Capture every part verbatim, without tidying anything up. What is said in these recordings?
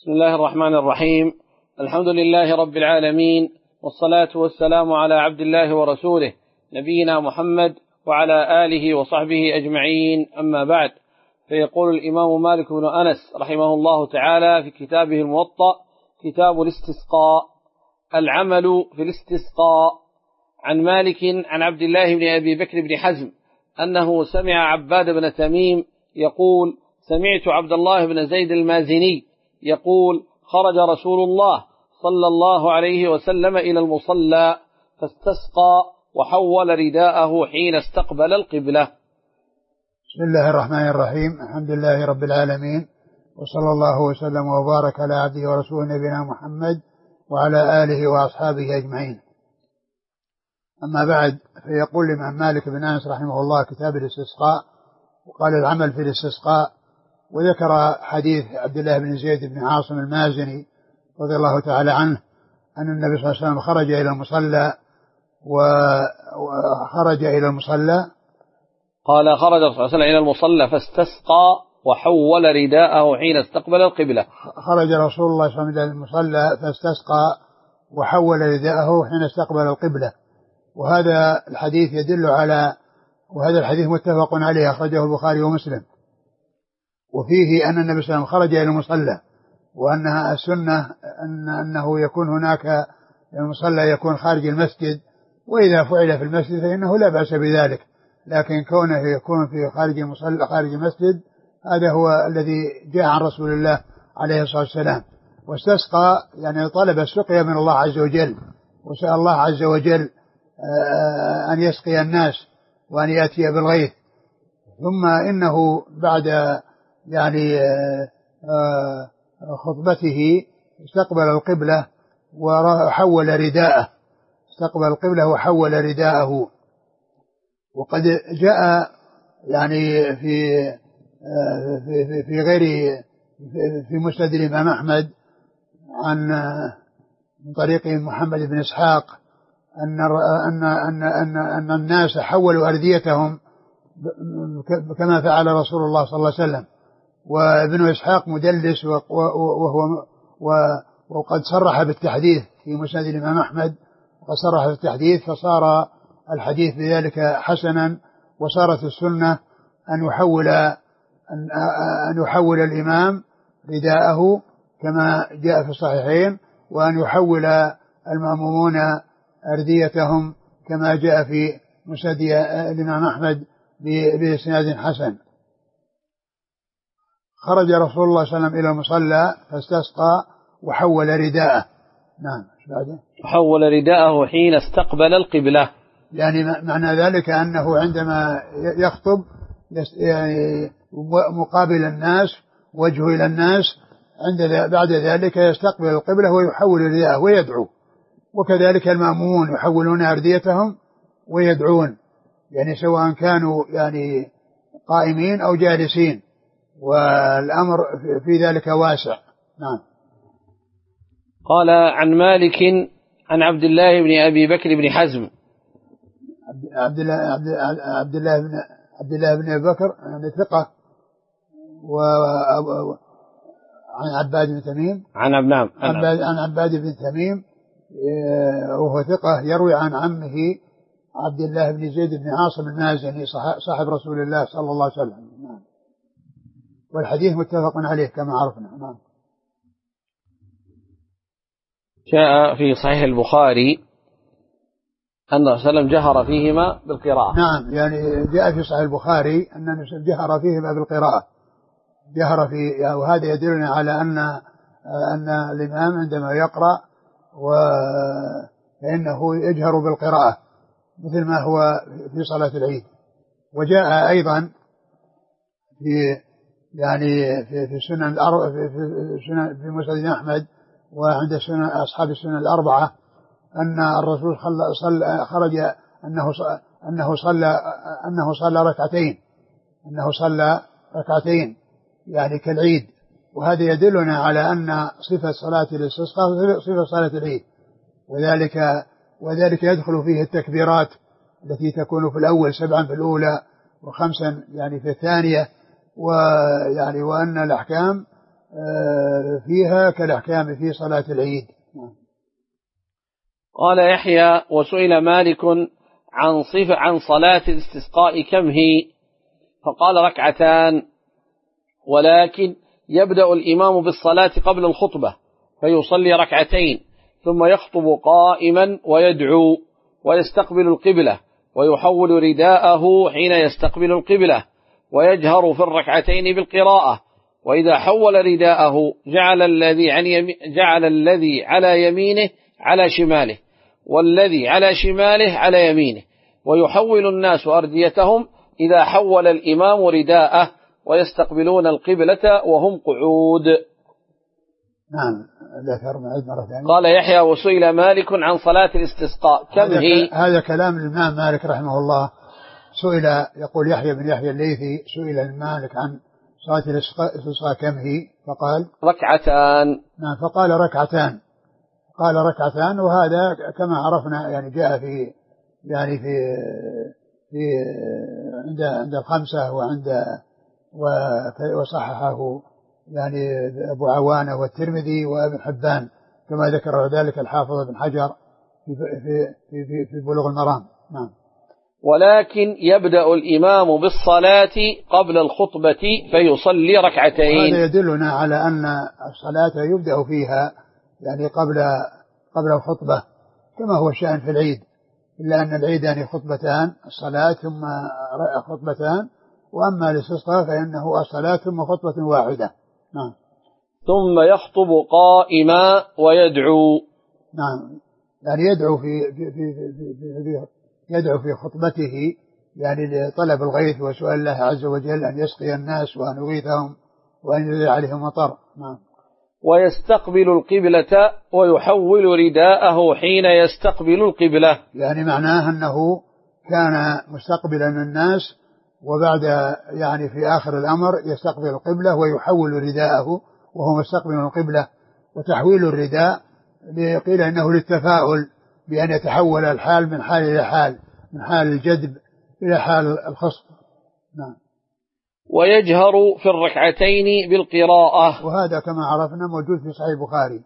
بسم الله الرحمن الرحيم. الحمد لله رب العالمين، والصلاة والسلام على عبد الله ورسوله نبينا محمد وعلى آله وصحبه أجمعين، أما بعد. فيقول الإمام مالك بن أنس رحمه الله تعالى في كتابه الموطأ كتاب الاستسقاء: العمل في الاستسقاء. عن مالك عن عبد الله بن أبي بكر بن حزم أنه سمع عباد بن تميم يقول: سمعت عبد الله بن زيد المازني يقول: خرج رسول الله صلى الله عليه وسلم إلى المصلى فاستسقى وحول رداءه حين استقبل القبلة. بسم الله الرحمن الرحيم. الحمد لله رب العالمين، وصلى الله وسلم وبارك على عبده ورسوله نبينا محمد وعلى آله وأصحابه أجمعين. أما بعد، فيقول الإمام مالك بن أنس رحمه الله كتاب الاستسقاء، وقال: العمل في الاستسقاء. وذكر حديث عبد الله بن زيد بن عاصم المازني رضي الله تعالى عنه أن النبي صلى الله عليه وسلم خرج إلى المصلى وخرج إلى المصلى قال: خرج صلى الله عليه وسلم إلى المصلى فاستسقى وحول رداءه حين استقبل القبلة. خرج رسول الله صلى الله عليه وسلم إلى المصلى فاستسقى وحول رداءه حين استقبل القبلة. وهذا الحديث يدل على وهذا الحديث متفق عليه، أخرجه البخاري ومسلم، وفيه أن النبي صلى الله عليه وسلم خرج إلى المصلى، وأنها السنة أن أنه يكون هناك المصلى يكون خارج المسجد، وإذا فعل في المسجد فإنه لا بأس بذلك، لكن كونه يكون في خارج المصلى خارج المسجد هذا هو الذي جاء عن رسول الله عليه الصلاة والسلام. واستسقى يعني طلب السقيا من الله عز وجل، وسأل الله عز وجل أن يسقي الناس وأن يأتي بالغيث. ثم إنه بعد يعني خطبته استقبل القبلة وحول رداءه استقبل القبلة وحول رداءه. وقد جاء يعني في في في غير في مسند الإمام أحمد عن من طريق محمد بن إسحاق أن أن أن أن أن الناس حولوا أرديتهم كما فعل رسول الله صلى الله عليه وسلم. وابن إسحاق مدلس وهو وقد صرح بالتحديث في مسند الإمام أحمد، وقد صرح بالتحديث، فصار الحديث بذلك حسنا، وصارت السنة أن يحول أن يحول الإمام رداءه كما جاء في الصحيحين، وأن يحول المأمومون أرديتهم كما جاء في مسند الإمام أحمد بإسناد حسن. خرج رسول الله صلى الله عليه وسلم إلى المصلى فاستسقى وحول رداءه. نعم. حول رداءه حين استقبل القبلة، يعني معنى ذلك أنه عندما يخطب يعني مقابل الناس وجهه إلى الناس، عند بعد ذلك يستقبل القبلة ويحول رداءه ويدعو، وكذلك المأمومون يحولون أرديتهم ويدعون، يعني سواء كانوا يعني قائمين أو جالسين، والأمر في ذلك واسع. نعم. قال: عن مالك عن عبد الله بن أبي بكر بن حزم. عبد الله عبد الله بن عبد الله بن أبي بكر يعني ثقة، وعن عباد بن تميم عن نعم عن عباد بن تميم وهو ثقة، يروي عن عمه عبد الله بن زيد بن عاصم المازني صاحب رسول الله صلى الله عليه وسلم. نعم. والحديث متفق عليه كما عرفنا. نعم. جاء في صحيح البخاري أن الرسول صلى الله عليه وسلم جهر فيهما بالقراءة. نعم، يعني جاء في صحيح البخاري أن الرسول جهر فيهما بالقراءة، جهر في، وهذا يدلنا على أن أن الإمام عندما يقرأ فإنه يجهر بالقراءة مثل ما هو في صلاة العيد. وجاء أيضا في يعني في في سنن في سنن في مسند أحمد وعند سنن أصحاب السنن الأربعة أن الرسول صلى خرج أنه أنه صلى أنه صلى ركعتين أنه صلى ركعتين يعني كالعيد. وهذا يدلنا على أن صفة صلاة الاستسقاء صفة صلاة العيد، وذلك وذلك يدخل فيه التكبيرات التي تكون في الأول سبعا في الأولى وخمسا يعني في الثانية، ويعني وأن الأحكام فيها كالأحكام في صلاة العيد. قال يحيى وسئل مالك عن صفة عن صلاة الاستسقاء كم هي؟ فقال ركعتان، ولكن يبدأ الإمام بالصلاة قبل الخطبة فيصلي ركعتين ثم يخطب قائما ويدعو ويستقبل القبلة ويحول رداءه حين يستقبل القبلة ويجهر في الركعتين بالقراءة، وإذا حول رداءه جعل الذي عن يمي جعل الذي على يمينه على شماله والذي على شماله على يمينه، ويحول الناس أرديتهم إذا حول الإمام رداءه ويستقبلون القبلة وهم قعود. نعم. ذكر مرة ثانية. قال يحيى وسئل مالك عن صلاة الاستسقاء كم هذا هي؟ هذا كلام الإمام مالك رحمه الله. سئل، يقول يحيى بن يحيى الليثي، سئل مالك عن صلاة الاستسقاء كم هي؟ فقال ركعتان. نعم. فقال ركعتان قال ركعتان وهذا كما عرفنا يعني جاء في يعني في في عند عند الخمسة وعند وصححه يعني أبو عوانة والترمذي وابن حبان كما ذكر ذلك الحافظ بن حجر في في في في بلوغ المرام. نعم. ولكن يبدأ الإمام بالصلاة قبل الخطبة فيصلي ركعتين. هذا يدلنا على أن الصلاة يبدأ فيها يعني قبل قبل الخطبة كما هو الشأن في العيد، إلا أن العيد يعني خطبتان، الصلاة ثم خطبتان، وأما الاستسقاء فإنه الصلاة ثم خطبة واحدة. نعم. ثم يخطب قائما ويدعو. نعم. يعني يدعو في, في, في, في, في, في يدعو في خطبته يعني لطلب الغيث وسؤال الله عز وجل أن يسقي الناس وأن يغيثهم وأن ينزل عليهم مطر. نعم. ويستقبل القبلة ويحول رداءه حين يستقبل القبلة، يعني معناه أنه كان مستقبلا الناس وبعد يعني في آخر الأمر يستقبل القبلة ويحول رداءه وهو مستقبل القبلة. وتحويل الرداء قيل إنه للتفاؤل بأن يتحول الحال من حال إلى حال، من حال الجذب إلى حال الخصب. نعم. ويجهر في الركعتين بالقراءة، وهذا كما عرفنا موجود في صحيح البخاري.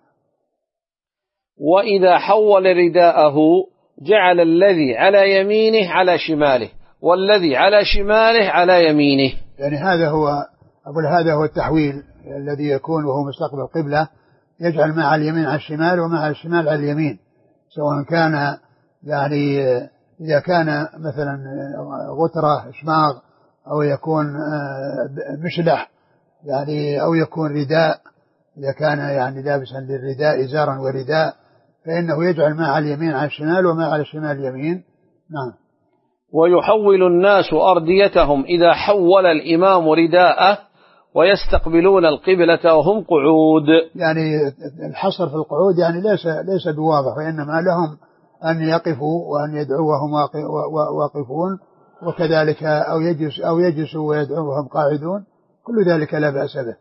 وإذا حول رداءه جعل الذي على يمينه على شماله والذي على شماله على يمينه. يعني هذا هو أقول هذا هو التحويل الذي يكون وهو مستقبل القبلة، يجعل ما على اليمين على الشمال وما على الشمال على اليمين، سواء كان يعني إذا كان مثلا غترة شماغ أو يكون مشلح يعني أو يكون رداء، إذا كان يعني لابسا للرداء إزارا ورداء فإنه يجعل ما على اليمين على الشمال وما على الشمال اليمين. نعم. ويحول الناس أرديتهم إذا حول الإمام رداءه ويستقبلون القبلة وهم قعود. يعني الحصر في القعود يعني ليس ليس بواضح، وإنما لهم أن يقفوا وأن يدعوا وهم واقفون، وكذلك أو يجلس أو يجلسوا ويدعوا وهم قاعدون، كل ذلك لا بأس به.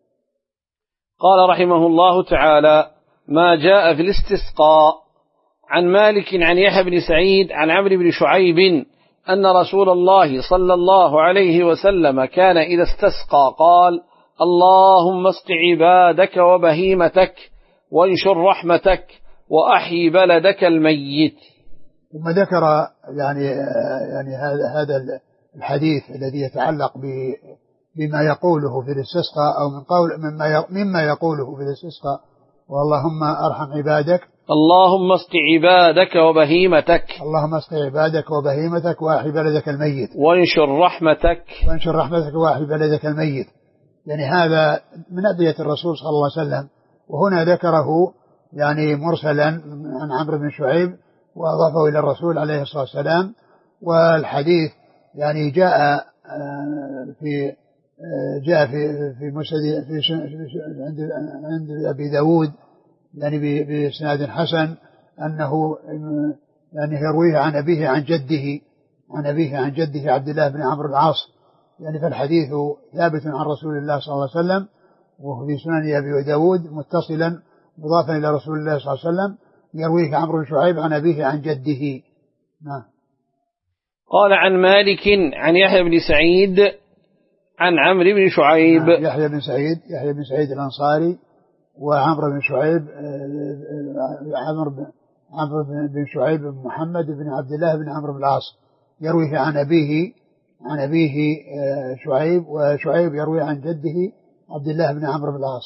قال رحمه الله تعالى: ما جاء في الاستسقاء. عن مالك عن يحيى بن سعيد عن عمرو بن شعيب أن رسول الله صلى الله عليه وسلم كان إذا استسقى قال: اللهم اسق عبادك وبهيمتك وانشر رحمتك وأحيي بلدك الميت. ثم ذكر يعني يعني هذا الحديث الذي يتعلق بما يقوله في الاستسقاء أو من قول مما مما يقوله في الاستسقاء: واللهم ارحم عبادك، اللهم اسق عبادك وبهيمتك، اللهم اسق عبادك وبهيمتك واحي بلدك الميت، وانشر رحمتك وانشر رحمتك واحي بلدك الميت. يعني هذا من أدعية الرسول صلى الله عليه وسلم، وهنا ذكره يعني مرسلا عن عمرو بن شعيب وأضافه إلى الرسول عليه الصلاة والسلام. والحديث يعني جاء في جاء في في مسند في عند عند أبي داود يعني بإسناد حسن أنه يعني يرويه عن أبيه عن جده عن أبيه عن جده عبد الله بن عمرو العاص. يعني فالحديث ثابت عن رسول الله صلى الله عليه وسلم، وهو في سنن أبي داود متصلا مضافا إلى رسول الله صلى الله عليه وسلم، يرويه عمرو بن شعيب عن أبيه عن جده. نعم. قال عن مالك عن يحيى بن سعيد عن عمرو بن شعيب. يحيى بن سعيد يحيى بن سعيد الأنصاري وعمرو بن شعيب عمرو بن عمرو بن شعيب بن محمد بن عبد الله بن عمرو بن العاص يرويه عن أبيه عن أبيه شعيب، وشعيب يروي عن جده عبد الله بن عمرو بن العاص.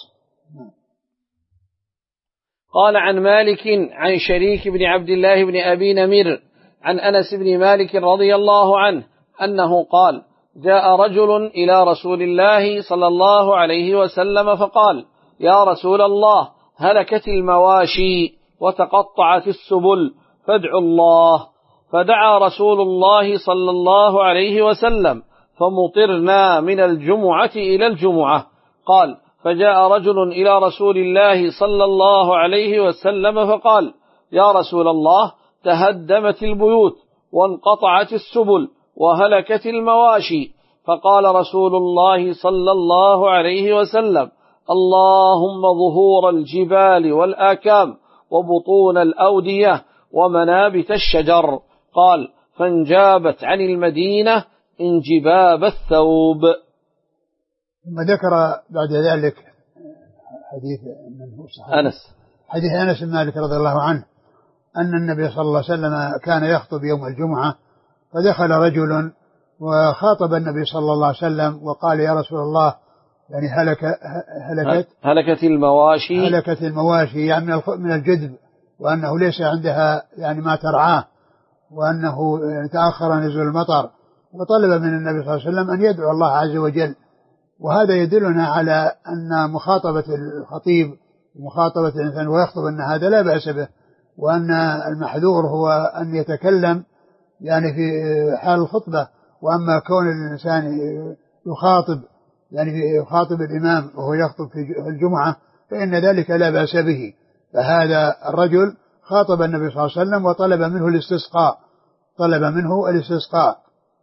قال عن مالك عن شريك بن عبد الله بن أبي نمر عن أنس بن مالك رضي الله عنه أنه قال: جاء رجل إلى رسول الله صلى الله عليه وسلم فقال: يا رسول الله، هلكت المواشي وتقطعت السبل فادعوا الله. فدعا رسول الله صلى الله عليه وسلم فمطرنا من الجمعة إلى الجمعة. قال: فجاء رجل إلى رسول الله صلى الله عليه وسلم فقال: يا رسول الله، تهدمت البيوت وانقطعت السبل وهلكت المواشي. فقال رسول الله صلى الله عليه وسلم: اللهم ظهور الجبال والآكام وبطون الأودية ومنابت الشجر. قال: فانجابت عن المدينة انجباب الثوب. ثم ذكر بعد ذلك حديث من هو صحيح أنس حديث أنس بن مالك رضي الله عنه أن النبي صلى الله عليه وسلم كان يخطب يوم الجمعة، فدخل رجل وخاطب النبي صلى الله عليه وسلم وقال: يا رسول الله، يعني هلك هلكت هلكت المواشي هلكت المواشي يعني من الجذب، وأنه ليس عندها يعني ما ترعاه، وأنه تأخر نزول المطر، وطلب من النبي صلى الله عليه وسلم أن يدعو الله عز وجل. وهذا يدلنا على أن مخاطبة الخطيب ومخاطبة الإنسان ويخطب أن هذا لا بأس به، وأن المحذور هو أن يتكلم يعني في حال الخطبة. وأما كون الإنسان يخاطب يعني يخاطب الإمام وهو يخطب في الجمعة فإن ذلك لا بأس به. فهذا الرجل خاطب النبي صلى الله عليه وسلم وطلب منه الاستسقاء طلب منه الاستسقاء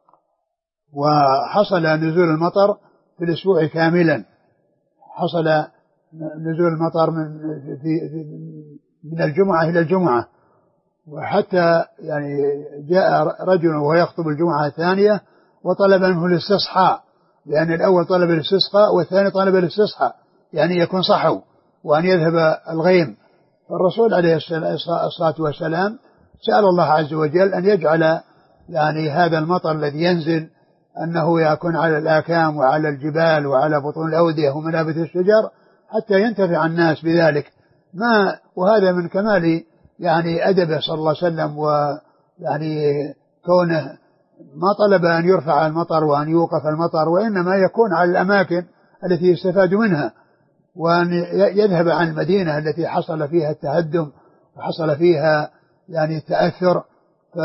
وحصل نزول المطر في الأسبوع كاملا. حصل نزول المطر من, في من الجمعة إلى الجمعة، وحتى يعني جاء رجل وهو يخطب الجمعة الثانية وطلب منه الاستصحاء، لأن الأول طلب الاستسقاء والثاني طلب الاستصحاء، يعني يكون صحو وأن يذهب الغيم. فالرسول عليه الصلاة والسلام سأل الله عز وجل أن يجعل يعني هذا المطر الذي ينزل أنه يكون على الآكام وعلى الجبال وعلى بطون الأودية ومنابت الشجر حتى ينتفع الناس بذلك. ما وهذا من كمال يعني أدبه صلى الله عليه وسلم، ويعني كونه ما طلب أن يرفع المطر وأن يوقف المطر، وإنما يكون على الأماكن التي يستفاد منها، وأن يذهب عن المدينة التي حصل فيها التهدم وحصل فيها يعني التأثر. ف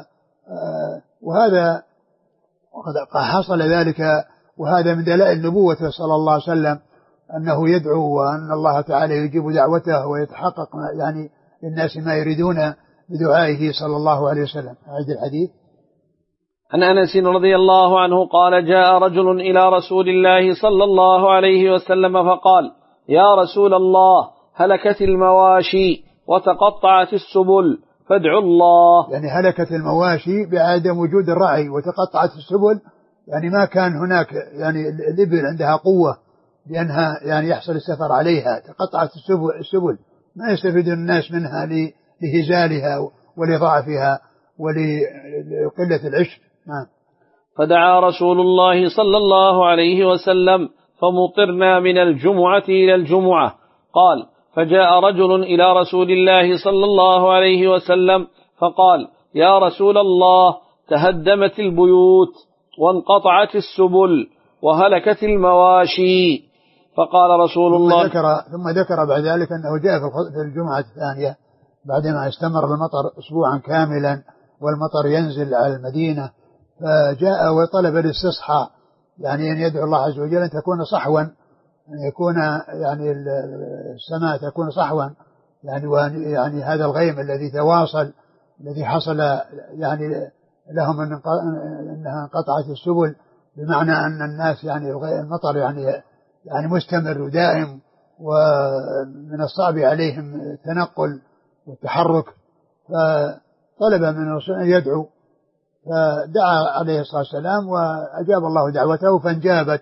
وهذا وقد حصل ذلك، وهذا من دلائل نبوته صلى الله عليه وسلم أنه يدعو وأن الله تعالى يجيب دعوته ويتحقق يعني للناس ما يريدون بدعائه صلى الله عليه وسلم. أعيد الحديث. عن أنس رضي الله عنه قال: جاء رجل إلى رسول الله صلى الله عليه وسلم فقال: يا رسول الله، هلكت المواشي وتقطعت السبل فادعوا الله. يعني هلكت المواشي بعدم وجود الرعي، وتقطعت السبل يعني ما كان هناك يعني الإبل عندها قوة لأنها يعني يحصل السفر عليها، تقطعت السبل, السبل ما يستفيد الناس منها لهزالها ولضعفها ولقلة العشب. نعم. فدعا رسول الله صلى الله عليه وسلم فمطرنا من الجمعة إلى الجمعة. قال: فجاء رجل إلى رسول الله صلى الله عليه وسلم فقال: يا رسول الله، تهدمت البيوت وانقطعت السبل وهلكت المواشي. فقال رسول الله ثم ذكر, ثم ذكر بعد ذلك أنه جاء في الجمعة الثانية بعدما استمر المطر أسبوعا كاملا والمطر ينزل على المدينة، فجاء وطلب الاستصحاء، يعني أن يدعو الله عز وجل أن تكون صحوا، أن يكون يعني السماء تكون صحوا، يعني يعني هذا الغيم الذي تواصل الذي حصل يعني لهم أنها انقطعت السبل، بمعنى أن الناس يعني المطر يعني يعني مستمر ودائم، ومن الصعب عليهم التنقل والتحرك، فطلب من الرسول أن يدعو، فدعا عليه الصلاة والسلام وأجاب الله دعوته فانجابت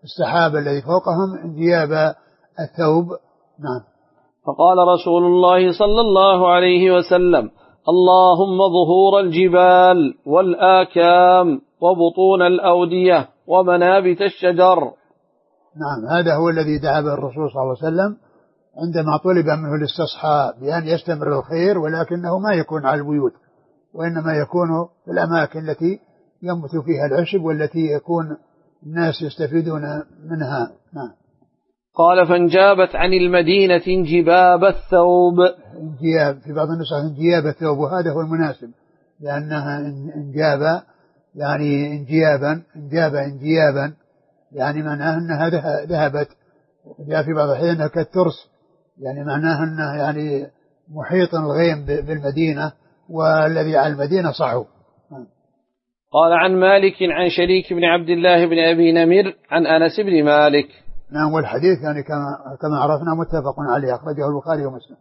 السحاب الذي فوقهم انجياب الثوب. نعم. فقال رسول الله صلى الله عليه وسلم: اللهم ظهور الجبال والآكام وبطون الأودية ومنابت الشجر. نعم، هذا هو الذي دعا به الرسول صلى الله عليه وسلم عندما طلب منه الاستصحاء بأن يستمر الخير، ولكنه ما يكون على البيوت، وإنما يكون في الأماكن التي ينبت فيها العشب والتي يكون الناس يستفيدون منها. نعم. قال: فانجابت عن المدينة انجباب الثوب. انجياب في بعض النسخ انجياب الثوب، وهذا هو المناسب، لأنها انجاب يعني انجيابا، انجاب انجيابا يعني معناه أنها ذهبت. جاء في بعض الأحيان أنها كالترس، يعني معناه أنه يعني محيط الغيم بالمدينة، والذي على المدينة صعب. قال: عن مالك عن شريك بن عبد الله بن أبي نمر عن أنس بن مالك. نعم، والحديث يعني كما كما عرفنا متفق عليه، أخرجه البخاري ومسلم.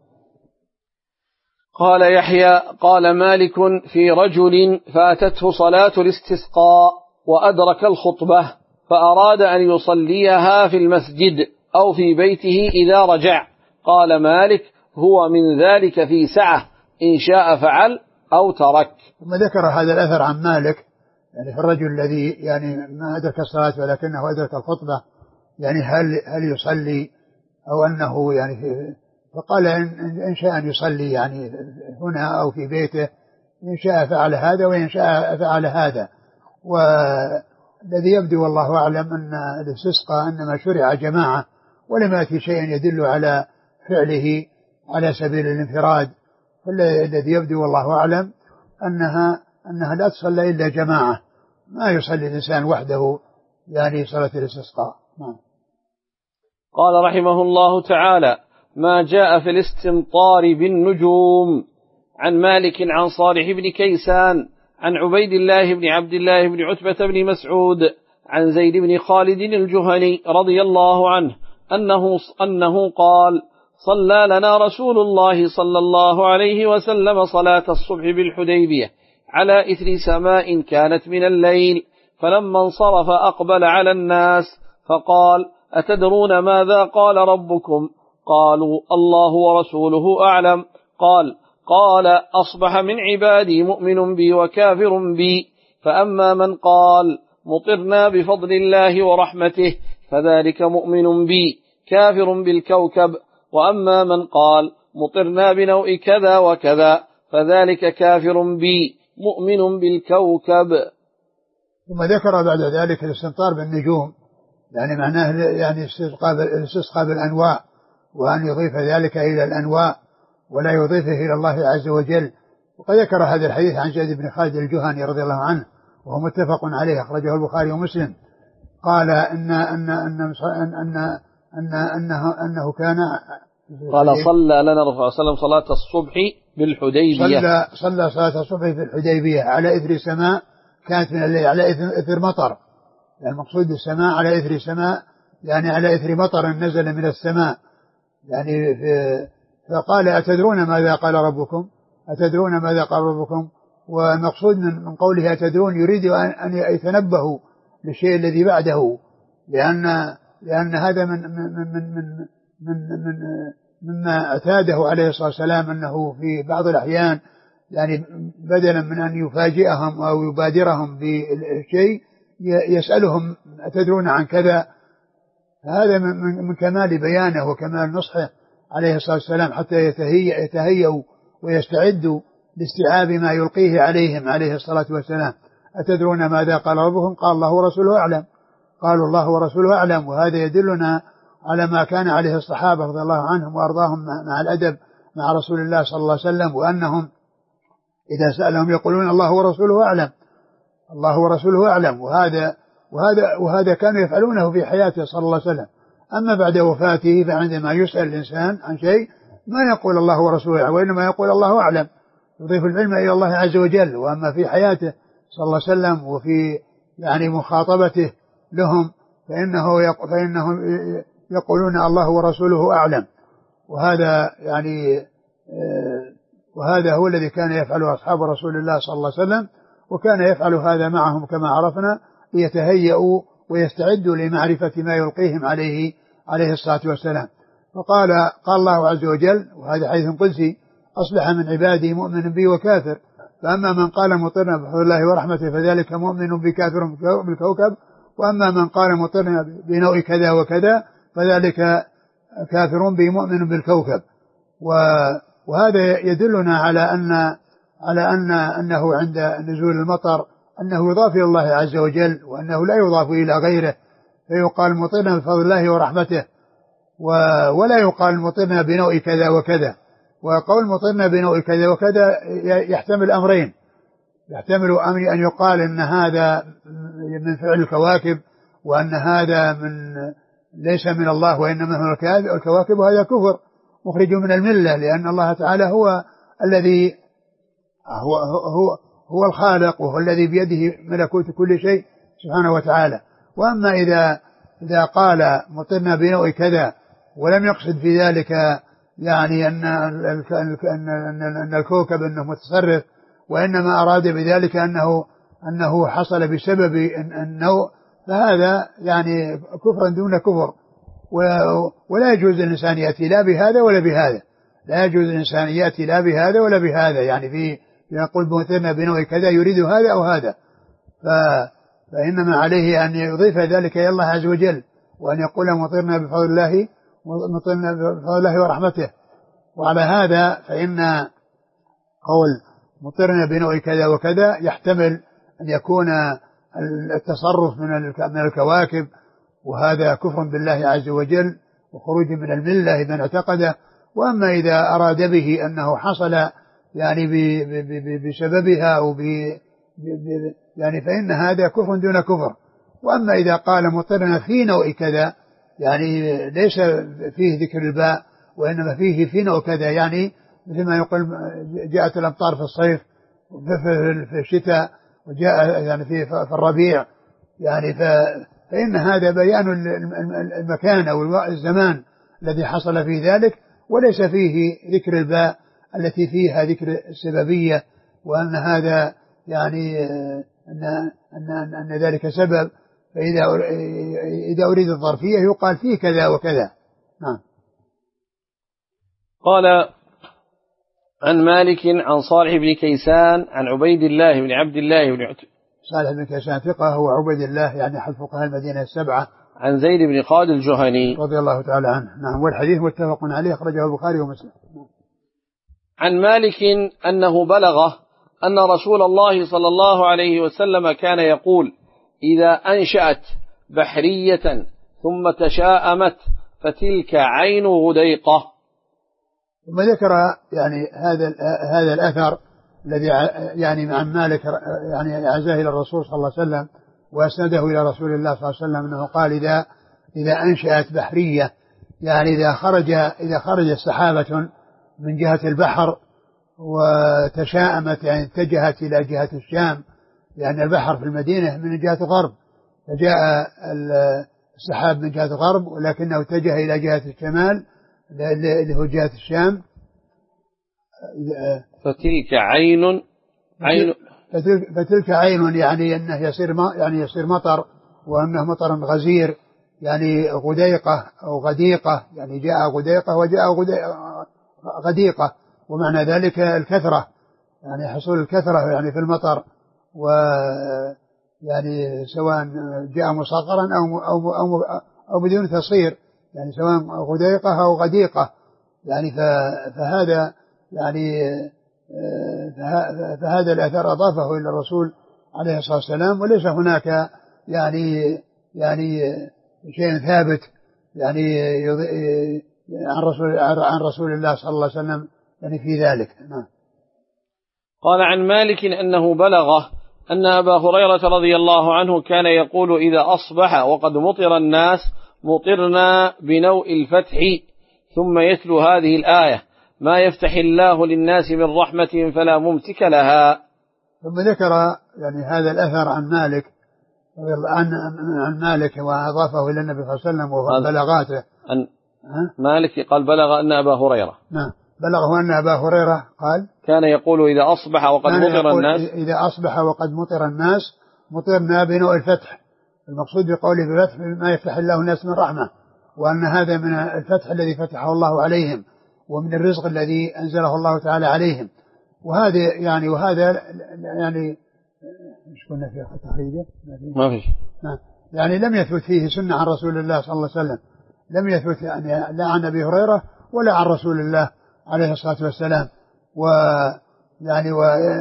قال يحيى: قال مالك: في رجل فاتته صلاة الاستسقاء وأدرك الخطبة فأراد أن يصليها في المسجد أو في بيته إذا رجع. قال مالك: هو من ذلك في سعة، إن شاء فعل أو ترك. ثم ذكر هذا الأثر عن مالك، يعني في الرجل الذي يعني ما أدرك الصلاة ولكنه أدرك الخطبة، يعني هل هل يصلي أو أنه يعني في، فقال إن شاء أن يصلي يعني هنا أو في بيته، إن شاء فعل هذا وإن شاء فعل هذا. والذي يبدو والله أعلم أن الاستسقاء إنما شرع جماعة، ولم يأتي شيء يدل على فعله على سبيل الانفراد، فالذي يبدو والله أعلم أنها أنها لا تصلى إلا جماعة، ما يصلي الإنسان وحده يعني صلاة الاستسقاء. نعم. قال رحمه الله تعالى: ما جاء في الاستمطار بالنجوم. عن مالك عن صالح بن كيسان عن عبيد الله بن عبد الله بن عتبة بن مسعود عن زيد بن خالد الجهني رضي الله عنه أنه, أنه قال: صلى لنا رسول الله صلى الله عليه وسلم صلاة الصبح بالحديبية على إثر سماء كانت من الليل، فلما انصرف أقبل على الناس فقال: أتدرون ماذا قال ربكم؟ قالوا: الله ورسوله أعلم. قال: قال: أصبح من عبادي مؤمن بي وكافر بي، فأما من قال مطرنا بفضل الله ورحمته فذلك مؤمن بي كافر بالكوكب، وأما من قال مطرنا بنوء كذا وكذا فذلك كافر بي مؤمن بالكوكب. ثم ذكر بعد ذلك الاستمطار بالنجوم، يعني معناه يعني الاستسقاء بالأنواع، وأن يضيف ذلك إلى الأنواع ولا يضيفه إلى الله عز وجل. وقد ذكر هذا الحديث عن زيد بن خالد الجهني رضي الله عنه وهو متفق عليه، أخرجه البخاري ومسلم. قال إن أن أن أن أن أنه أنه كان قال: صلى لنا الرسول صلى الله عليه وسلم صلاة الصبح بالحديبية. صلى صلى صلاة الصبح في الحديبية على إثر سماء كانت من الليل، على إثر مطر، يعني المقصود السماء على إثر سماء، يعني على إثر مطر نزل من السماء. يعني فقال: أتدرون ماذا قال ربكم؟ أتدرون ماذا قال ربكم؟ والمقصود من قوله أتدرون يريد أن يتنبهوا للشيء الذي بعده، لأن لأن هذا من من من من من, من مما اعتاده عليه الصلاة والسلام، أنه في بعض الأحيان يعني بدلا من أن يفاجئهم أو يبادرهم بشيء يسألهم: أتدرون عن كذا؟ هذا من, من كمال بيانه وكمال نصحه عليه الصلاة والسلام، حتى يتهيأ يتهيأوا ويستعدوا لاستيعاب ما يلقيه عليهم عليه الصلاة والسلام. أتدرون ماذا قال ربهم؟ قال: الله ورسوله أعلم. قالوا: الله ورسوله أعلم. وهذا يدلنا على ما كان عليه الصحابة رضي الله عنهم وأرضاهم مع الأدب مع رسول الله صلى الله عليه وسلم، وأنهم إذا سألهم يقولون: الله ورسوله أعلم، الله ورسوله أعلم. وهذا وهذا وهذا كانوا يفعلونه في حياته صلى الله عليه وسلم. أما بعد وفاته فعندما يسأل الإنسان عن شيء ما يقول الله ورسوله أعلم، وإنما يقول الله أعلم، يضيف العلم إلى الله عز وجل. وأما في حياته صلى الله عليه وسلم وفي يعني مخاطبته لهم فإنه فإنهم يقولون: الله ورسوله أعلم. وهذا يعني وهذا هو الذي كان يفعله أصحاب رسول الله صلى الله عليه وسلم، وكان يفعل هذا معهم كما عرفنا ليتهيئوا ويستعدوا لمعرفة ما يلقيهم عليه عليه الصلاة والسلام. فقال قال الله عز وجل، وهذا حديث قدسي: أصبح من عبادي مؤمن بي وكافر، فأما من قال مطرنا بفضل الله ورحمته فذلك مؤمن بكافر بالكوكب، وأما من قال مطرنا بنوع كذا وكذا فذلك كافر بي مؤمن بالكوكب. وهذا يدلنا على أن على أن أنه عند نزول المطر أنه يضاف إلى الله عز وجل، وأنه لا يضاف إلى غيره، فيقال مطرنا بفضل الله ورحمته، ولا يقال مطرنا بنوع كذا وكذا. وقول مطرنا بنوع كذا وكذا يحتمل أمرين: يحتمل أن يقال أن هذا من فعل الكواكب، وأن هذا من ليس من الله وإنما من الكواكب، وهذا كفر مخرج من الملة، لأن الله تعالى هو الذي هو, هو, هو الخالق، وهو الذي بيده ملكوت كل شيء سبحانه وتعالى. وأما إذا إذا قال مطرنا بنوع كذا ولم يقصد في ذلك يعني أن أن الكوكب أنه متصرف، وإنما أراد بذلك أنه أنه حصل بسبب النوع، فهذا يعني كفر دون كفر. ولا يجوز الإنسان يأتي لا بهذا ولا بهذا، لا يجوز الإنسان يأتي لا بهذا ولا بهذا، يعني في يقول مطرنا بنوع كذا يريد هذا أو هذا، فإنما عليه أن يضيف ذلك إلى الله عز وجل، وأن يقول مطرنا بفضل الله مطرنا بفضل الله ورحمته. وعلى هذا فإن قول مطرنا بنوع كذا وكذا يحتمل أن يكون التصرف من الكواكب، وهذا كفر بالله عز وجل وخروج من الملة إذا اعتقده. وأما إذا أراد به أنه حصل يعني بسببها أو يعني فإن هذا كفر دون كفر. وأما إذا قال مطرنا في نوع كذا، يعني ليس فيه ذكر الباء وإنما فيه في نوع كذا، يعني مثل ما يقول جاءت الأمطار في الصيف في الشتاء وجاء يعني في في الربيع، يعني فإن هذا بيان المكان أو الزمان الذي حصل في ذلك، وليس فيه ذكر الباء التي فيها ذكر السببية، وأن هذا يعني أن, أن, أن ذلك سبب. فإذا إذا أريد الظرفية يقال فيه كذا وكذا. نعم. قال عن مالك عن صالح بن كيسان عن عبيد الله بن عبد الله بن عتبة. صالح بن كيسان ثقة، هو عبيد الله يعني أحد فقهاء المدينة السبعة. عن زيد بن خالد الجهني رضي الله تعالى عنه. نعم. والحديث متفق عليه، أخرجه البخاري ومسلم. عن مالك أنه بلغه أن رسول الله صلى الله عليه وسلم كان يقول: إذا أنشأت بحرية ثم تشاءمت فتلك عين غديقة. ثم ذكر يعني هذا هذا الأثر الذي يعني عن مالك يعني عزاه إلى الرسول صلى الله عليه وسلم وأسنده إلى رسول الله صلى الله عليه وسلم أنه قال: إذا إذا أنشأت بحرية، يعني إذا خرج إذا خرج سحابة من جهة البحر وتشاءمت، يعني اتجهت إلى جهة الشام، لأن يعني البحر في المدينة من جهة الغرب، فجاء السحاب من جهة الغرب ولكنه اتجه إلى جهة الشمال اللي هو جهة الشام. فتلك عين عين فتلك, فتلك عين يعني أنه يصير يعني يصير مطر، وأنه مطر غزير، يعني غديقة أو غديقة، يعني جاء غديقة وجاء غديقة، ومعنى ذلك الكثرة، يعني حصول الكثرة يعني في المطر، ويعني سواء جاء مصغرا أو, أو, أو, أو بدون تصغير، يعني سواء غديقة أو غديقة، يعني فهذا يعني فهذا الأثر أضافه إلى الرسول عليه الصلاة والسلام، وليس هناك يعني يعني شيء ثابت يعني عن رسول عن رسول الله صلى الله عليه وسلم يعني في ذلك. نعم. قال عن مالك أنه بلغه أن أبا هريرة رضي الله عنه كان يقول: إذا أصبح وقد مطر الناس مطرنا بنوء الفتح، ثم يتلو هذه الآية: ما يفتح الله للناس من رحمة فلا ممسك لها. ثم ذكر يعني هذا الأثر عن مالك عن عن مالك وأضافه إلى النبي صلى الله عليه وسلم وبلغاته. عن مالك قال: بلغ أن أبا هريرة نعم بلغه أن أبا هريرة قال: كان يقول: إذا أصبح وقد مطر الناس إذا أصبح وقد مطر الناس مطرنا بنوء الفتح. المقصود بقوله بفتح ما يفتح الله الناس من رحمة، وأن هذا من الفتح الذي فتحه الله عليهم، ومن الرزق الذي أنزله الله تعالى عليهم. وهذا يعني وهذا يعني مش كنا في تخريجه ما في يعني لم يثبت فيه سنة عن رسول الله صلى الله عليه وسلم، لم يثبت يعني لا عن أبي هريرة ولا عن رسول الله عليه الصلاة والسلام. ويعني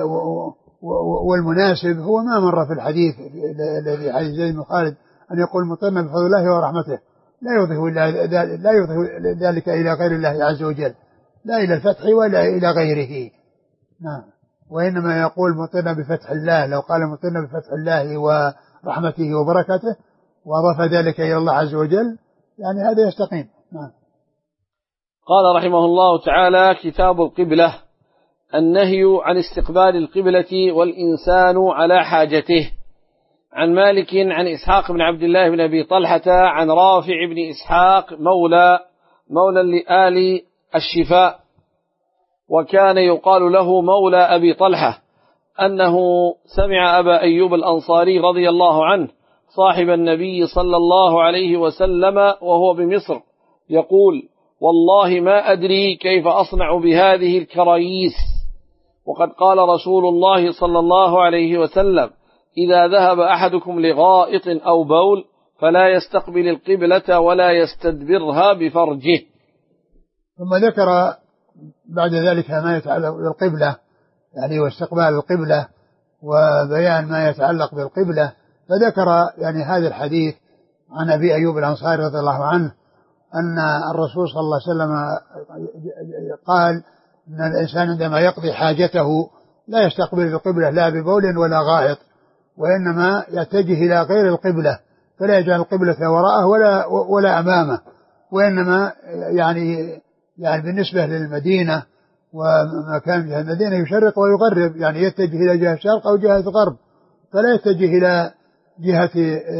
والمناسب هو ما مر في الحديث الذي حديث زيد بن خالد أن يقول مطرنا بفضل الله ورحمته، لا يضيف لا يضيف ذلك إلى غير الله عز وجل، لا إلى الفتح ولا إلى غيره. نعم. وإنما يقول مطرنا بفتح الله، لو قال مطرنا بفتح الله ورحمته وبركته وأضاف ذلك إلى الله عز وجل يعني هذا يستقيم. نعم. قال رحمه الله تعالى: كتاب القبلة. النهي عن استقبال القبلة والإنسان على حاجته. عن مالك عن إسحاق بن عبد الله بن أبي طلحة عن رافع بن إسحاق مولى مولى لآل الشفاء، وكان يقال له مولى أبي طلحة، أنه سمع أبا أيوب الأنصاري رضي الله عنه صاحب النبي صلى الله عليه وسلم وهو بمصر يقول: والله ما أدري كيف أصنع بهذه الكراييس. وقد قال رسول الله صلى الله عليه وسلم: إذا ذهب أحدكم لغائط أو بول فلا يستقبل القبلة ولا يستدبرها بفرجه. ثم ذكر بعد ذلك ما يتعلق بالقبلة يعني واستقبال القبلة وبيان ما يتعلق بالقبلة، فذكر يعني هذا الحديث عن أبي أيوب الأنصاري رضي الله عنه أن الرسول صلى الله عليه وسلم قال أن الإنسان عندما يقضي حاجته لا يستقبل القبلة لا ببول ولا غائط، وإنما يتجه إلى غير القبلة، فلا يجعل القبلة وراءه ولا ولا أمامه، وإنما يعني يعني بالنسبة للمدينة ومكان جهة المدينة يشرق ويغرب، يعني يتجه إلى جهة الشرق أو جهة الغرب، فلا يتجه إلى جهة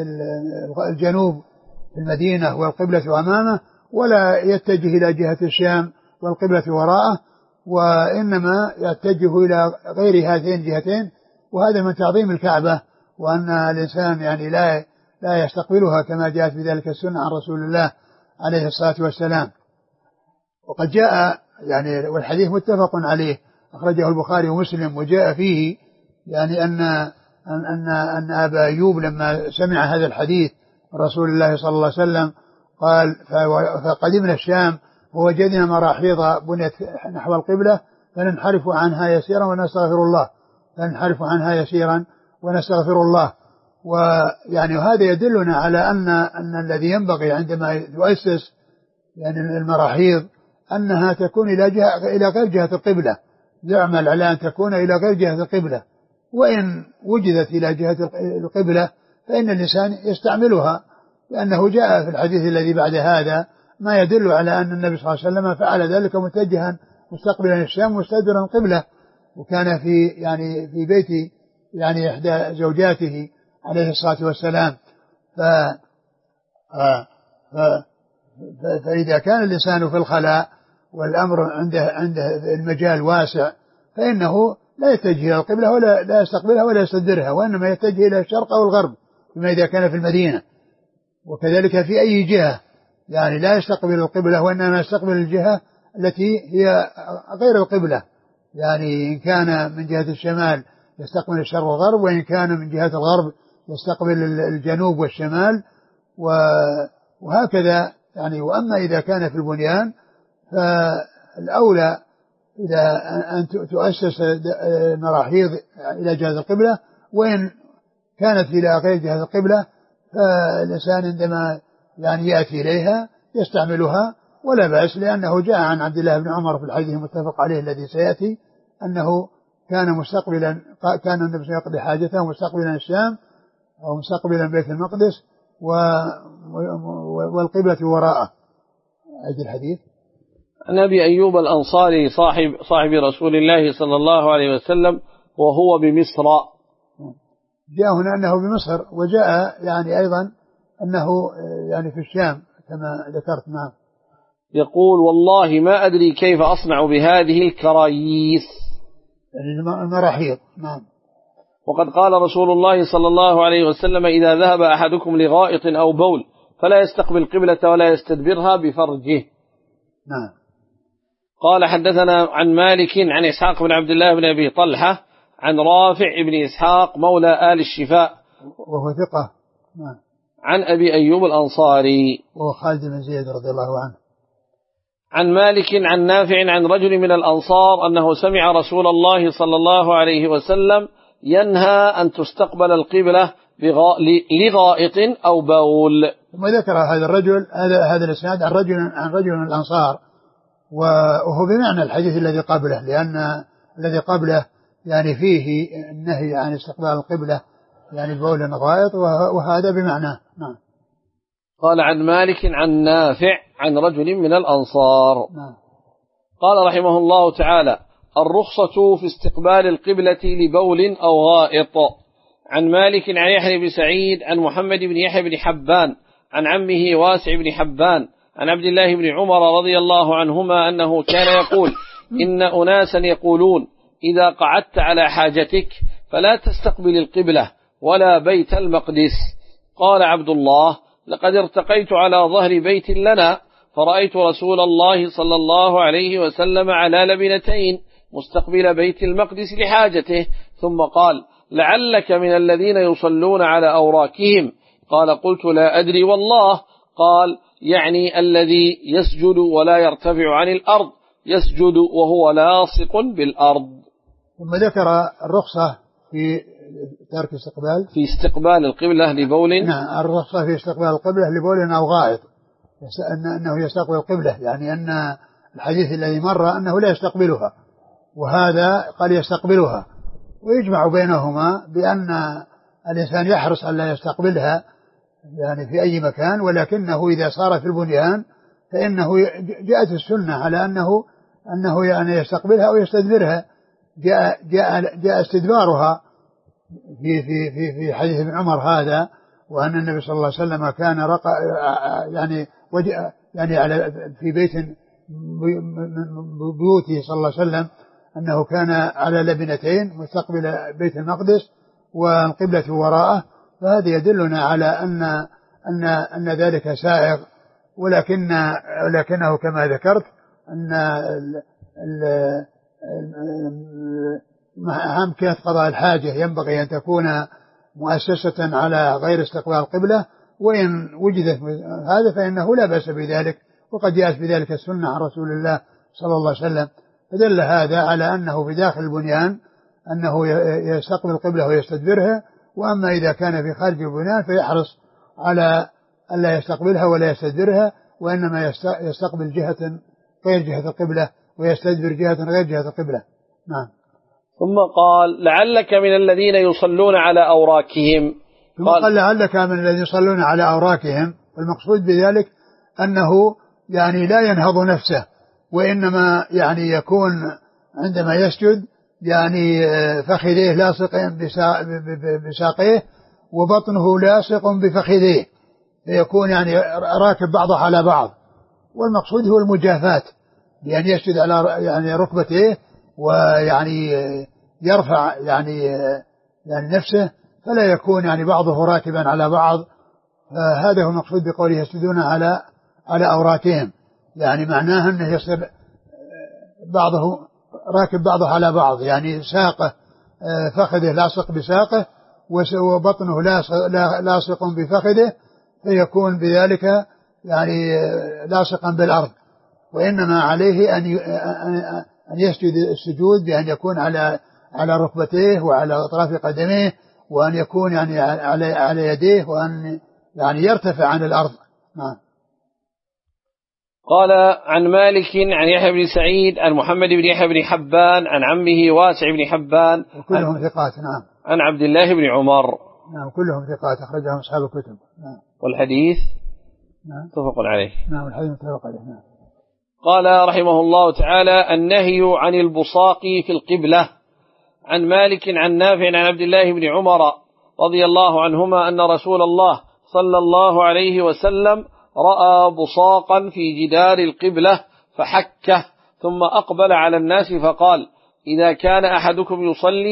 الجنوب في المدينة والقبلة أمامه، ولا يتجه إلى جهة الشام والقبلة وراءه، وإنما يتجه إلى غير هاتين الجهتين. وهذا من تعظيم الكعبة، وأن الإنسان يعني لا لا يستقبلها كما جاءت بذلك السنة عن رسول الله عليه الصلاة والسلام. وقد جاء يعني والحديث متفق عليه أخرجه البخاري ومسلم، وجاء فيه يعني أن أن أن, أن أبا أيوب لما سمع هذا الحديث من رسول الله صلى الله عليه وسلم قال: فقدمنا الشام ووجدنا مراحيض بنيت نحو القبلة فننحرف عنها يسيرا ونستغفر الله فننحرف عنها يسيرا ونستغفر الله. ويعني هذا يدلنا على أن أن الذي ينبغي عندما يؤسس يعني المراحيض أنها تكون إلى جهة إلى غير جهة القبلة، يعمل على أن تكون إلى غير جهة القبلة، وإن وجدت إلى جهة القبلة فإن الإنسان يستعملها، لأنه جاء في الحديث الذي بعد هذا ما يدل على أن النبي صلى الله عليه وسلم فعل ذلك متجها مستقبلا الشام مستدبرا القبلة، وكان في يعني في بيت يعني إحدى زوجاته عليه الصلاة والسلام. ف فإذا كان الإنسان في الخلاء والأمر عنده عنده المجال واسع فإنه لا يتجه إلى القبلة ولا لا يستقبلها ولا يستدبرها، وإنما يتجه إلى الشرق أو الغرب بما إذا كان في المدينة. وكذلك في أي جهة يعني لا يستقبل القبلة، وإنما يستقبل الجهة التي هي غير القبلة، يعني إن كان من جهة الشمال يستقبل الشرق والغرب، وإن كان من جهة الغرب يستقبل الجنوب والشمال، وهكذا يعني. وأما إذا كان في البنيان فالأولى إذا أن تؤسس المراحيض إلى جهة القبلة، وإن كانت إلى غير جهة القبلة فالإنسان عندما يعني يأتي إليها يستعملها ولا بأس، لأنه جاء عن عبد الله بن عمر في الحديث المتفق عليه الذي سيأتي أنه كان مستقبلا كان النبي يقضي حاجته مستقبلا الشام أو مستقبلا بيت المقدس والقبلة وراءه. أجل الحديث عن أبي أيوب الأنصاري صاحب صاحب رسول الله صلى الله عليه وسلم وهو بمصر. جاء هنا أنه بمصر، وجاء يعني أيضا أنه يعني في الشام كما ذكرت. نعم. يقول: والله ما أدري كيف أصنع بهذه الكراييس، يعني المراحيض. نعم. وقد قال رسول الله صلى الله عليه وسلم إذا ذهب أحدكم لغائط أو بول فلا يستقبل قبلة ولا يستدبرها بفرجه. نعم. قال حدثنا عن مالك عن إسحاق بن عبد الله بن أبي طلحة عن رافع بن إسحاق مولى آل الشفاء وهو ثقة. نعم. عن أبي أيوب الأنصاري وهو خالد بن زيد رضي الله عنه. عن مالك عن نافع عن رجل من الأنصار أنه سمع رسول الله صلى الله عليه وسلم ينهى أن تستقبل القبلة لغائط أو بول. ثم ذكر هذا الرجل هذا هذا الإسناد عن رجل عن رجل من الأنصار، وهو بمعنى الحديث الذي قبله، لأن الذي قبله يعني فيه النهي عن استقبال القبلة يعني بول غائط، وهذا بمعناه. نعم. قال عن مالك عن نافع عن رجل من الأنصار. نعم. قال رحمه الله تعالى الرخصة في استقبال القبلة لبول أو غائط. عن مالك عن يحيى بن سعيد عن محمد بن يحيى بن حبان عن عمه واسع بن حبان عن عبد الله بن عمر رضي الله عنهما أنه كان يقول إن أناسا يقولون إذا قعدت على حاجتك فلا تستقبل القبلة ولا بيت المقدس. قال عبد الله لقد ارتقيت على ظهر بيت لنا فرأيت رسول الله صلى الله عليه وسلم على لبنتين مستقبل بيت المقدس لحاجته، ثم قال لعلك من الذين يصلون على أوراكهم. قال قلت لا أدري والله. قال يعني الذي يسجد ولا يرتفع عن الأرض، يسجد وهو لاصق بالأرض. ثم ذكر الرخصة في ترك استقبال في استقبال القبلة لبول. نعم. الرخصة في استقبال القبلة لبول أو غائط، أنه يستقبل القبلة، يعني أن الحديث الذي مر أنه لا يستقبلها، وهذا قال يستقبلها، ويجمع بينهما بأن الإنسان يحرص أن لا يستقبلها يعني في أي مكان، ولكنه إذا صار في البنيان فإنه جاءت السنة على أنه أنه يعني يستقبلها أو يستدبرها. جاء جاء جاء استدبارها في في في في حديث ابن عمر هذا، وأن النبي صلى الله عليه وسلم كان رقى يعني يعني على في بيت بيوته صلى الله عليه وسلم أنه كان على لبنتين مستقبل بيت المقدس والقبلة وراءه، فهذا يدلنا على أن أن أن ذلك سائغ، ولكن ولكنه كما ذكرت أن أمكنة قضاء الحاجة ينبغي أن تكون مؤسسة على غير استقبال القبلة، وإن وجدت هذا فإنه لا بأس بذلك، وقد جاءت بذلك السنة عن رسول الله صلى الله عليه وسلم. فدل هذا على أنه في داخل البنيان أنه يستقبل القبلة ويستدبرها، وأما إذا كان في خارج البنيان فيحرص على ألا يستقبلها ولا يستدبرها، وإنما يستقبل جهة غير جهة القبلة ويستدبر جهة غير جهة القبلة. نعم. ثم قال لعلك من الذين يصلون على أوراكهم. ثم قال, قال لعلك من الذين يصلون على أوراكهم، والمقصود بذلك أنه يعني لا ينهض نفسه، وإنما يعني يكون عندما يسجد يعني فخذيه لاصق بساقيه وبطنه لاصق بفخذيه، فيكون يعني راكب بعضه على بعض، والمقصود هو المجافاة، بأن يسجد على يعني ركبتيه ويعني يرفع يعني يعني نفسه، فلا يكون يعني بعضه راكبا على بعض. هذا هو المقصود بقوله يسجدون على على أوراكهم، يعني معناه أنه يصير بعضه راكب بعضه على بعض، يعني ساقه فخذه لاصق بساقه وبطنه لاصق بفخذه، فيكون بذلك يعني لاصقا بالأرض. وإنما عليه أن أن يسجد السجود بأن يكون على على ركبتيه وعلى أطراف قدميه، وأن يكون يعني على على يديه، وأن يعني يرتفع عن الأرض. نعم. قال عن مالك عن يحيى بن سعيد عن محمد بن يحيى بن حبان عن عمه واسع بن حبان وكلهم ثقات. نعم. عن عبد الله بن عمر. نعم كلهم ثقات أخرجهم أصحاب الكتب. نعم. والحديث نعم متفق عليه. نعم الحديث متفق عليه. نعم. قال رحمه الله تعالى النهي عن البصاق في القبلة. عن مالك عن نافع عن عبد الله بن عمر رضي الله عنهما أن رسول الله صلى الله عليه وسلم رأى بصاقا في جدار القبلة فحكه، ثم أقبل على الناس فقال إذا كان أحدكم يصلي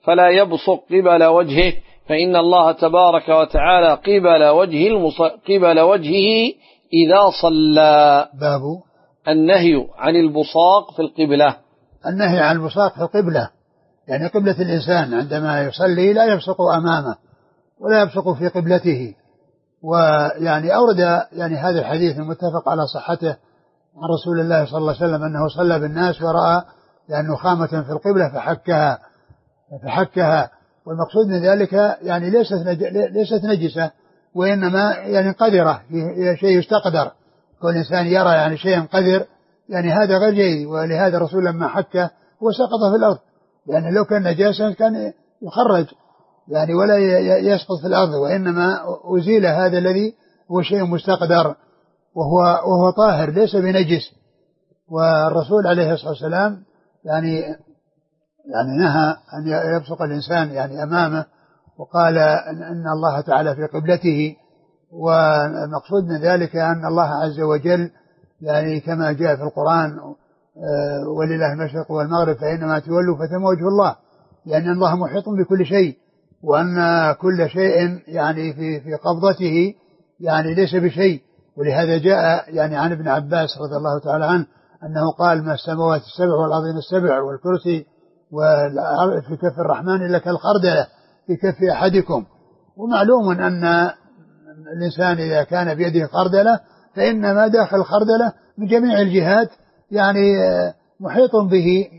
فلا يبصق قبل وجهه فإن الله تبارك وتعالى قبل وجه المص... قبل وجهه إذا صلى. باب النهي عن البصاق في القبلة. النهي عن البصاق في القبلة، يعني قبلة الإنسان عندما يصلي لا يبصق أمامه ولا يبصق في قبلته. ويعني أورد يعني هذا الحديث المتفق على صحته عن رسول الله صلى الله عليه وسلم أنه صلى بالناس ورأى يعني نخامة في القبلة فحكها فحكها والمقصود من ذلك يعني ليست ليست نجسة، وإنما يعني قذرة، شيء يستقدر، كل إنسان يرى يعني شيئا قذر يعني هذا غير جيد. ولهذا الرسول لما حكه هو سقط في الأرض، لأن يعني لو كان نجاسا كان يخرج يعني ولا يسقط في الأرض، وإنما أزيل هذا الذي هو شيء مستقدر وهو وهو طاهر ليس بنجس. والرسول عليه الصلاة والسلام يعني يعني نهى أن يبصق الإنسان يعني أمامه، وقال أن الله تعالى في قبلته. والمقصود من ذلك أن الله عز وجل يعني كما جاء في القرآن ولله المشرق والمغرب فإنما تولوا فثم وجه الله، لأن الله محيط بكل شيء، وأن كل شيء يعني في في قبضته يعني ليس بشيء. ولهذا جاء يعني عن ابن عباس رضي الله تعالى عنه أنه قال ما السماوات السبع والأرضين السبع والكرسي في كف الرحمن إلا كالخردلة في كف أحدكم. ومعلوم أن الإنسان إذا كان بيده خردلة فإن ما داخل الخردلة من جميع الجهات يعني محيط به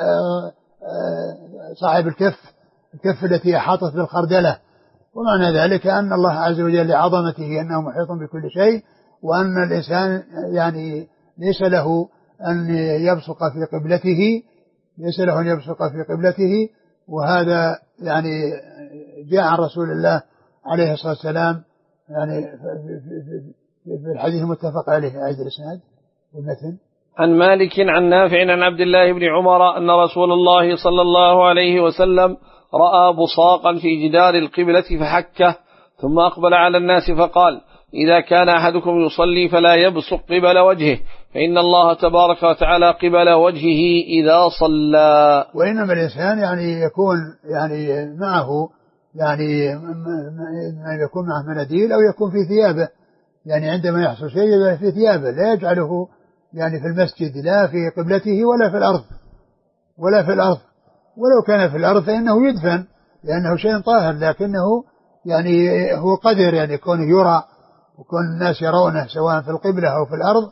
صاحب الكف الكف التي أحاطت بالخردلة. ومعنى ذلك أن الله عز وجل لعظمته أنه محيط بكل شيء، وأن الإنسان يعني ليس له أن يبصق في قبلته ليس له أن يبصق في قبلته. وهذا يعني جاء عن رسول الله عليه الصلاة والسلام يعني في الحديث المتفق عليه. أعيد الإسناد والمتن. عن مالك عن نافع عن عبد الله بن عمر أن رسول الله صلى الله عليه وسلم رأى بصاقا في جدار القبلة فحكه، ثم أقبل على الناس فقال إذا كان أحدكم يصلي فلا يبصق قبل وجهه فإن الله تبارك وتعالى قبل وجهه إذا صلى. وإنما الإنسان يعني يكون يعني معه يعني ما يكون معه مناديل أو يكون في ثيابه، يعني عندما يحصل شيء في ثيابه لا يجعله يعني في المسجد لا في قبلته ولا في الأرض ولا في الأرض ولو كان في الأرض فإنه يدفن لأنه شيء طاهر، لكنه يعني هو قدر يعني كونه يرى وكون الناس يرونه سواء في القبلة أو في الأرض.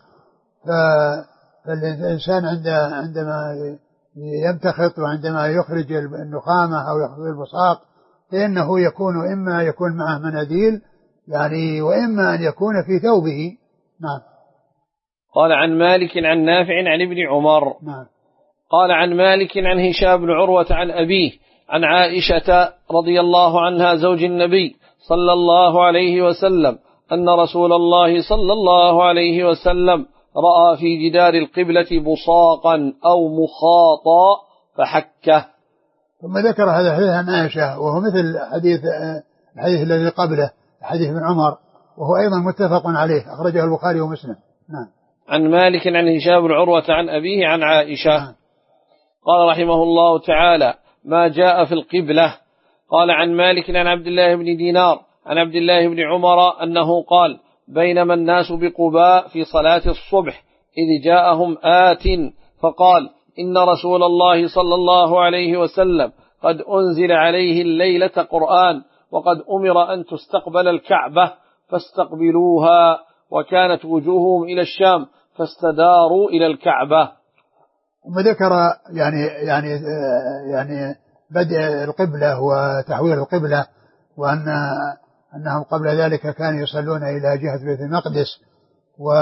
فالإنسان عندما يمتخط وعندما يخرج النخامة أو يخرج البصاق فإنه يكون إما يكون معه مناديل يعني وإما أن يكون في ثوبه. نعم. قال عن مالك عن نافع عن ابن عمر. نعم. قال عن مالك عن هشام بن عروة عن أبيه عن عائشة رضي الله عنها زوج النبي صلى الله عليه وسلم أن رسول الله صلى الله عليه وسلم رأى في جدار القبلة بصاقا أو مخاطا فحكه. ثم ذكر هذا الحديث عن عائشة وهو مثل حديث الحديث الذي قبله حديث ابن عمر وهو أيضا متفق عليه أخرجه البخاري ومسلم. نعم. عن مالك عن هشام بن عروة عن أبيه عن عائشة. نعم. قال رحمه الله تعالى ما جاء في القبلة. قال عن مالك عن عبد الله بن دينار عن عبد الله بن عمر أنه قال بينما الناس بقباء في صلاة الصبح إذ جاءهم آت فقال إن رسول الله صلى الله عليه وسلم قد أنزل عليه الليلة قرآن وقد أمر أن تستقبل الكعبة فاستقبلوها وكانت وجوههم إلى الشام فاستداروا إلى الكعبة. ثم ذكر يعني يعني يعني بدء القبلة وتحويل القبلة وأن أنهم قبل ذلك كانوا يصلون إلى جهة بيت المقدس و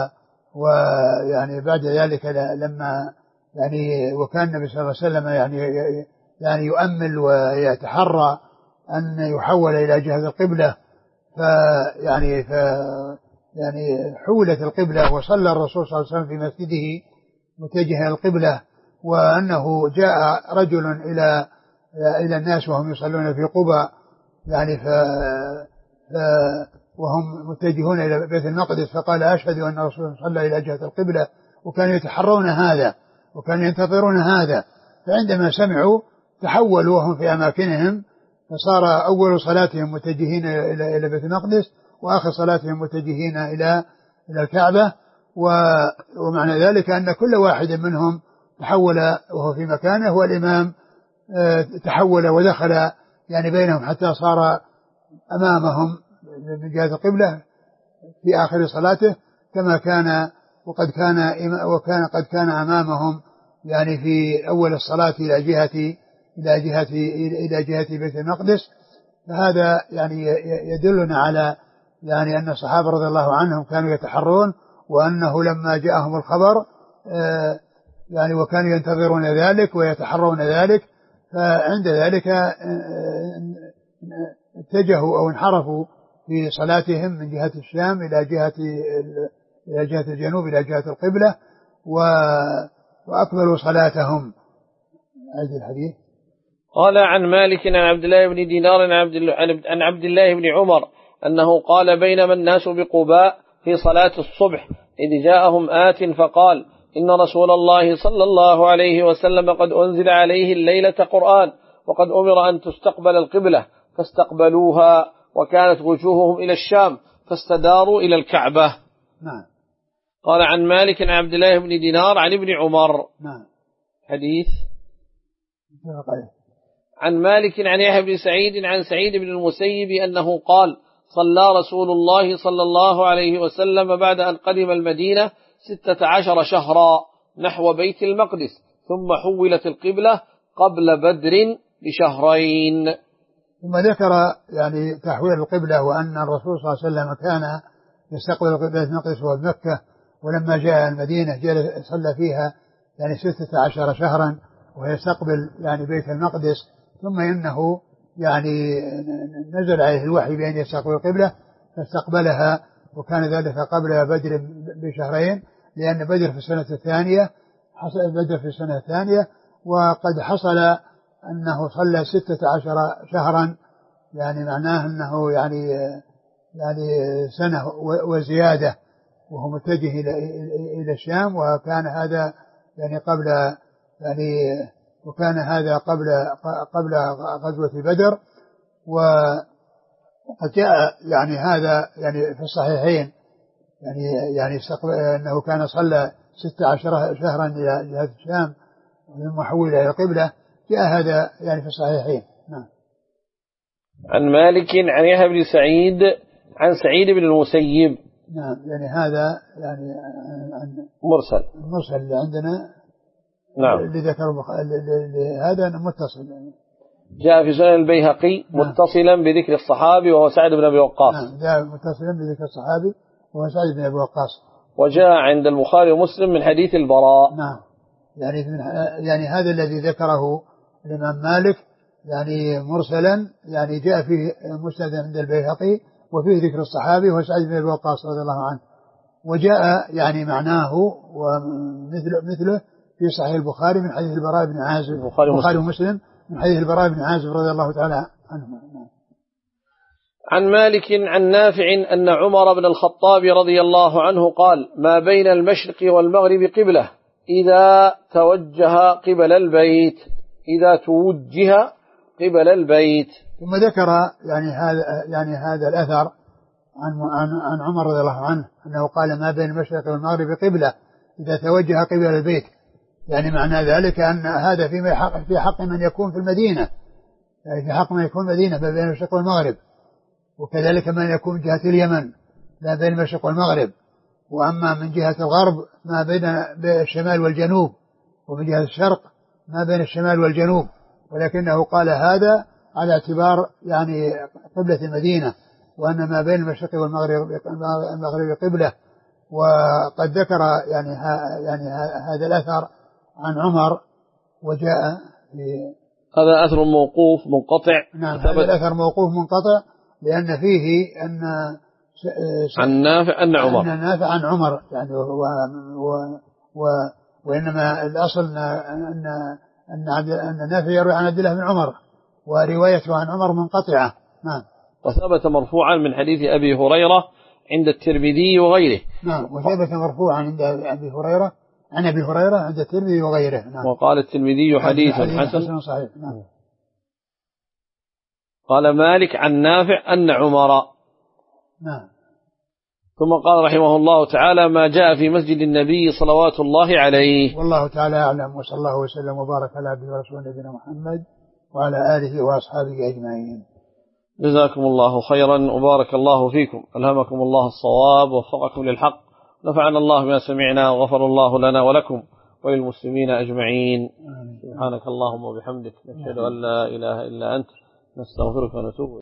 ويعني بعد ذلك لما يعني وكان النبي صلى الله عليه وسلم يعني يعني يؤمل ويتحرى أن يحول إلى جهة القبلة فيعني ف يعني حولت القبلة وصلى الرسول صلى الله عليه وسلم في مسجده متجه القبلة، وأنه جاء رجل إلى إلى الناس وهم يصلون في قباء يعني ف... ف... وهم متجهون إلى بيت المقدس فقال أشهد أن الرسول صلى إلى جهة القبلة، وكانوا يتحرون هذا وكانوا ينتظرون هذا. فعندما سمعوا تحولوا وهم في أماكنهم، فصار أول صلاتهم متجهين إلى إلى بيت المقدس، وآخر صلاتهم متجهين إلى إلى الكعبة. ومعنى ذلك أن كل واحد منهم تحول وهو في مكانه، والإمام تحول ودخل يعني بينهم حتى صار أمامهم من جهة القبلة في آخر صلاته، كما كان وقد كان وكان قد كان أمامهم يعني في أول الصلاة إلى جهة إلى جهة إلى جهة بيت المقدس. فهذا يعني يدلنا على يعني أن الصحابة رضي الله عنهم كانوا يتحرون، وأنه لما جاءهم الخبر يعني وكانوا ينتظرون ذلك ويتحرون ذلك، فعند ذلك اتجهوا أو انحرفوا في صلاتهم من جهة الشام إلى جهة إلى جهة الجنوب إلى جهة القبلة، وأكملوا صلاتهم. هذا الحديث. قال عن مالك عن عبد الله بن دينار عن عبد الله بن عمر أنه قال بينما الناس بقباء في صلاة الصبح إذ جاءهم آت فقال إن رسول الله صلى الله عليه وسلم قد أنزل عليه الليلة قرآن، وقد أمر أن تستقبل القبلة، فاستقبلوها، وكانت وجوههم إلى الشام، فاستداروا إلى الكعبة. نعم. قال عن مالك عن عبد الله بن دينار عن ابن عمر. نعم. حديث. عن مالك عن يحيى بن سعيد عن سعيد بن المسيب أنه قال صلى رسول الله صلى الله عليه وسلم بعد أن قدم المدينة ستة عشر شهرا نحو بيت المقدس، ثم حولت القبلة قبل بدر بشهرين. ثم ذكر يعني تحويل القبلة، وأن الرسول صلى الله عليه وسلم كان يستقبل بيت المقدس وهو بمكة، ولما جاء المدينة جلس صلى فيها يعني ستة عشر شهرا ويستقبل يعني بيت المقدس، ثم إنه يعني نزل عليه الوحي بأن يستقبل القبلة فاستقبلها، وكان ذلك قبل بدر بشهرين، لأن بدر في السنة الثانية حصل بدر في السنة الثانية وقد حصل أنه صلى ستة عشر شهرا، يعني معناه أنه يعني يعني سنة وزيادة وهو متجه إلى إلى الشام، وكان هذا يعني قبل يعني وكان هذا قبل قبل غزوة بدر. وقد جاء يعني هذا يعني في الصحيحين يعني يعني أنه كان صلى ستة عشر شهرا إلى جهة الشام ثم حول إلى القبلة، جاء هذا يعني في الصحيحين. نعم. عن مالك عن يحيى بن سعيد عن سعيد بن المسيب. نعم. يعني هذا يعني عن مرسل المرسل اللي عندنا. نعم. اللي ذكر هذا متصل يعني. جاء في سنن البيهقي نعم. متصلا بذكر الصحابي وهو سعد بن أبي وقاص. نعم. جاء متصلا بذكر الصحابي وهو سعد بن أبي وقاص. وجاء عند البخاري ومسلم من حديث البراء. نعم. يعني من يعني هذا الذي ذكره الإمام مالك يعني مرسلا، يعني جاء فيه مسند عند البيهقي وفيه ذكر الصحابي وهو سعد بن أبي وقاص رضي الله عنه، وجاء يعني معناه ومثله مثله في صحيح البخاري من حديث البراء بن عازب، البخاري ومسلم من حديث البراء بن عازب رضي الله تعالى عنه. عن مالك عن نافع أن عمر بن الخطاب رضي الله عنه قال ما بين المشرق والمغرب قبلة إذا توجه قبل البيت إذا توجه قبل البيت. ثم ذكر يعني هذا يعني هذا الأثر عن عن عن عمر رضي الله عنه أنه قال ما بين المشرق والمغرب قبلة إذا توجه قبل البيت، يعني معنى ذلك أن هذا فيما حق في حق من يكون في المدينة، يعني في حق من يكون المدينة ما بين المشرق والمغرب، وكذلك من يكون جهة اليمن ما بين المشرق والمغرب، وأما من جهة الغرب ما بين الشمال والجنوب، ومن جهة الشرق ما بين الشمال والجنوب، ولكنه قال هذا على اعتبار يعني قبلة المدينة، وأن ما بين المشرق والمغرب المغرب قبلة. وقد ذكر يعني يعني هذا الأثر عن عمر، وجاء في هذا أثر موقوف منقطع. نعم. هذا الأثر موقوف منقطع لأن فيه أن عن نافع أن عمر أن نافع عن عمر يعني و و و وإنما الأصل أن أن عبد أن نافع يروي عن عبد الله بن عمر، وروايته عن عمر منقطعة. نعم. وثبت مرفوعا من حديث أبي هريرة عند الترمذي وغيره. نعم. وثبت مرفوعا عند أبي هريرة عن أبي هريرة عند الترمذي وغيره. نعم. وقال الترمذي حديث حسن صحيح. نعم. قال مالك عن نافع أن عمر. نعم. ثم قال رحمه الله تعالى ما جاء في مسجد النبي صلوات الله عليه. والله تعالى أعلم، وصلى الله وسلم وبارك على عبده ورسوله نبينا محمد وعلى آله وأصحابه أجمعين. جزاكم الله خيرا وبارك الله فيكم، ألهمكم الله الصواب ووفقكم للحق، نفعنا الله بما سمعنا وغفر الله لنا ولكم وللمسلمين أجمعين. سبحانك اللهم وبحمدك، نشهد أن لا إله إلا أنت، نستغفرك ونتوب إليك.